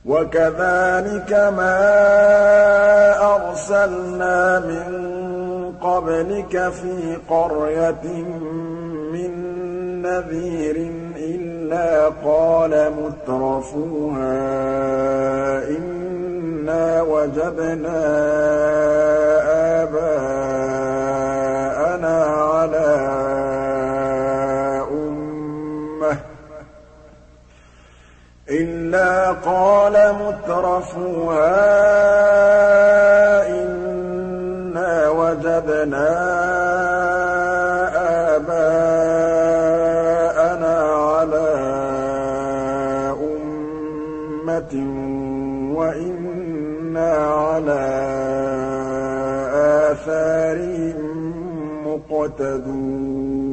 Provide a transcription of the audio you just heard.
وَكَذَٰلِكَ مَا أَرْسَلْنَا مِن قَبْلِكَ فِي قَرْيَةٍ مِّن نَّذِيرٍ إِلَّا قَالَ مُتْرَفُوهَا إِنَّا وَجَدْنَا آبَاءَنَا عَلَىٰ أُمَّةٍ إِلَّا قَالَ مُتْرَفُوهَا إِنَّا وَجَدْنَا آبَاءَنَا عَلَىٰ أُمَّةٍ وَإِنَّا عَلَىٰ آثَارِهِم مُّقْتَدُونَ